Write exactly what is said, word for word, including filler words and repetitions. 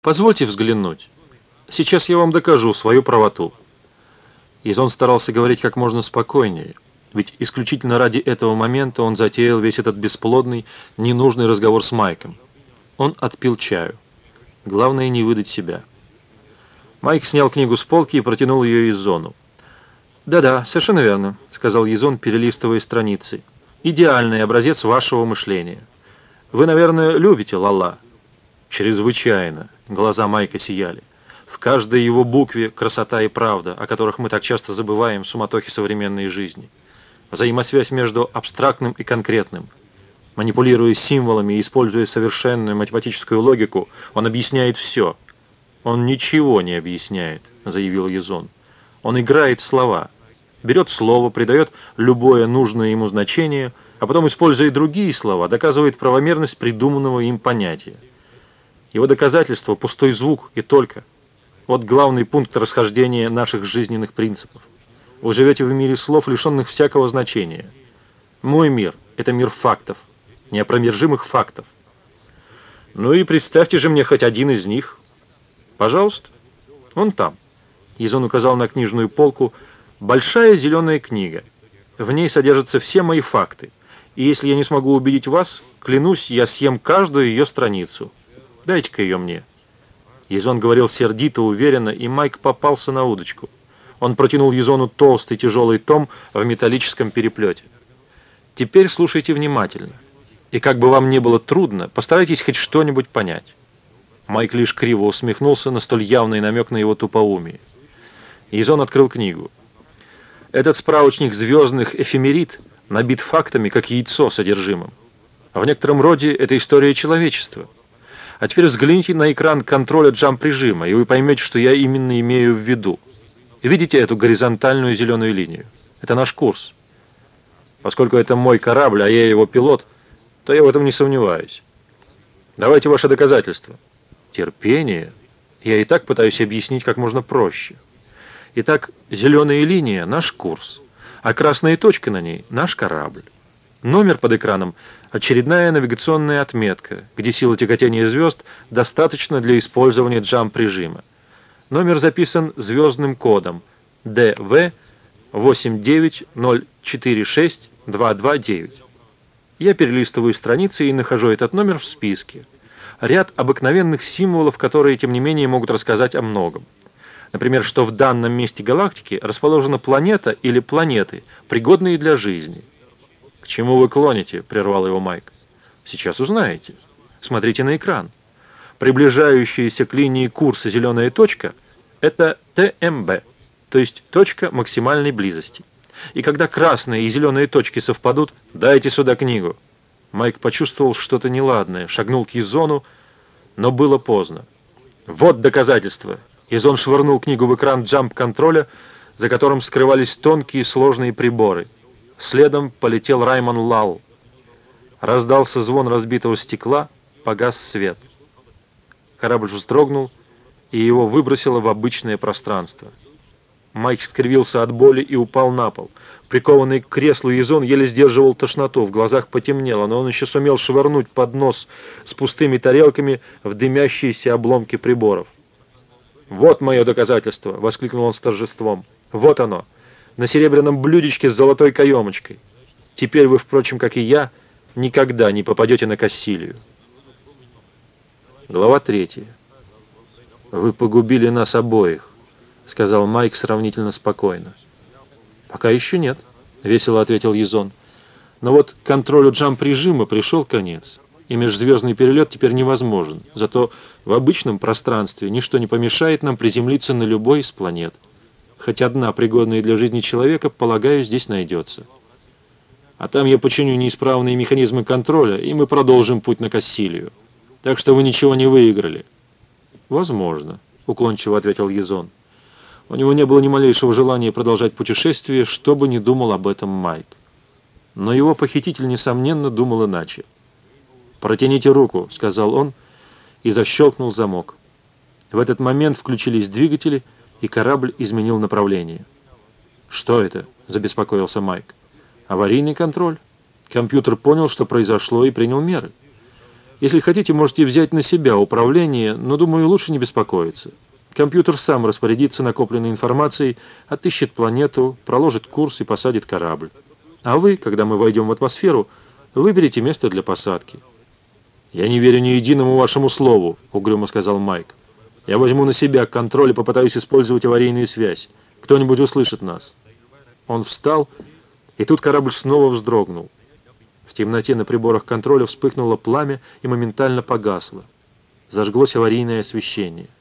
Позвольте взглянуть. Сейчас я вам докажу свою правоту». Изон старался говорить как можно спокойнее, ведь исключительно ради этого момента он затеял весь этот бесплодный, ненужный разговор с Майком. Он отпил чаю. Главное не выдать себя. Майк снял книгу с полки и протянул ее Изону. «Да-да, совершенно верно», — сказал Изон, перелистывая страницы. «Идеальный образец вашего мышления. Вы, наверное, любите Лала?» «Чрезвычайно», — глаза Майка сияли. «В каждой его букве красота и правда, о которых мы так часто забываем в суматохе современной жизни. Взаимосвязь между абстрактным и конкретным. Манипулируя символами и используя совершенную математическую логику, он объясняет все». «Он ничего не объясняет», — заявил Изон. «Он играет слова, берет слово, придает любое нужное ему значение, а потом, используя другие слова, доказывает правомерность придуманного им понятия. Его доказательство — пустой звук и только. Вот главный пункт расхождения наших жизненных принципов. Вы живете в мире слов, лишенных всякого значения. Мой мир — это мир фактов, неопровержимых фактов. Ну и представьте же мне хоть один из них. Пожалуйста, вон там». Изон указал на книжную полку. «Большая зеленая книга. В ней содержатся все мои факты. И если я не смогу убедить вас, клянусь, я съем каждую ее страницу. Дайте-ка ее мне». Изон говорил сердито, уверенно, и Майк попался на удочку. Он протянул Изону толстый тяжелый том в металлическом переплете. «Теперь слушайте внимательно. И как бы вам ни было трудно, постарайтесь хоть что-нибудь понять». Майк лишь криво усмехнулся на столь явный намек на его тупоумие. Изон открыл книгу. «Этот справочник звездных эфемерид набит фактами, как яйцо содержимым. В некотором роде это история человечества. А теперь взгляните на экран контроля джамп-режима, и вы поймете, что я именно имею в виду. Видите эту горизонтальную зеленую линию? Это наш курс. Поскольку это мой корабль, а я его пилот, то я в этом не сомневаюсь. Давайте ваши доказательства». «Терпение. Я и так пытаюсь объяснить как можно проще. Итак, зеленая линия — наш курс, а красная точка на ней — наш корабль. Номер под экраном — очередная навигационная отметка, где сила тяготения звезд достаточно для использования джамп-режима. Номер записан звездным кодом ди ви восемь девять ноль четыре шесть два два девять. Я перелистываю страницы и нахожу этот номер в списке. Ряд обыкновенных символов, которые, тем не менее, могут рассказать о многом. Например, что в данном месте галактики расположена планета или планеты, пригодные для жизни». «К чему вы клоните?» — прервал его Майк. «Сейчас узнаете. Смотрите на экран. Приближающаяся к линии курса зеленая точка — это тэ эм бэ, то есть точка максимальной близости. И когда красные и зеленые точки совпадут, дайте сюда книгу». Майк почувствовал что-то неладное, шагнул к Изону, но было поздно. «Вот доказательства». Изон швырнул книгу в экран джамп-контроля, за которым скрывались тонкие сложные приборы. Следом полетел Раймон Лал. Раздался звон разбитого стекла, погас свет. Корабль вздрогнул, и его выбросило в обычное пространство. Майк скривился от боли и упал на пол. Прикованный к креслу Изон еле сдерживал тошноту, в глазах потемнело, но он еще сумел швырнуть поднос с пустыми тарелками в дымящиеся обломки приборов. «Вот мое доказательство!» — воскликнул он с торжеством. «Вот оно! На серебряном блюдечке с золотой каемочкой! Теперь вы, впрочем, как и я, никогда не попадете на Кассилию». Глава третья. «Вы погубили нас обоих», — сказал Майк сравнительно спокойно. «Пока еще нет», — весело ответил Изон. «Но вот контролю джамп-режима пришел конец, и межзвездный перелет теперь невозможен. Зато в обычном пространстве ничто не помешает нам приземлиться на любой из планет. Хоть одна, пригодная для жизни человека, полагаю, здесь найдется. А там я починю неисправные механизмы контроля, и мы продолжим путь на Кассилию. Так что вы ничего не выиграли». «Возможно», — уклончиво ответил Изон. У него не было ни малейшего желания продолжать путешествие, что бы ни думал об этом Майк. Но его похититель, несомненно, думал иначе. «Протяните руку», — сказал он, и защелкнул замок. В этот момент включились двигатели, и корабль изменил направление. «Что это?» — забеспокоился Майк. «Аварийный контроль». Компьютер понял, что произошло, и принял меры. Если хотите, можете взять на себя управление, но, думаю, лучше не беспокоиться. Компьютер сам распорядится накопленной информацией, отыщет планету, проложит курс и посадит корабль. А вы, когда мы войдем в атмосферу, выберите место для посадки». «Я не верю ни единому вашему слову», — угрюмо сказал Майк. «Я возьму на себя контроль и попытаюсь использовать аварийную связь. Кто-нибудь услышит нас». Он встал, и тут корабль снова вздрогнул. В темноте на приборах контроля вспыхнуло пламя и моментально погасло. Зажглось аварийное освещение.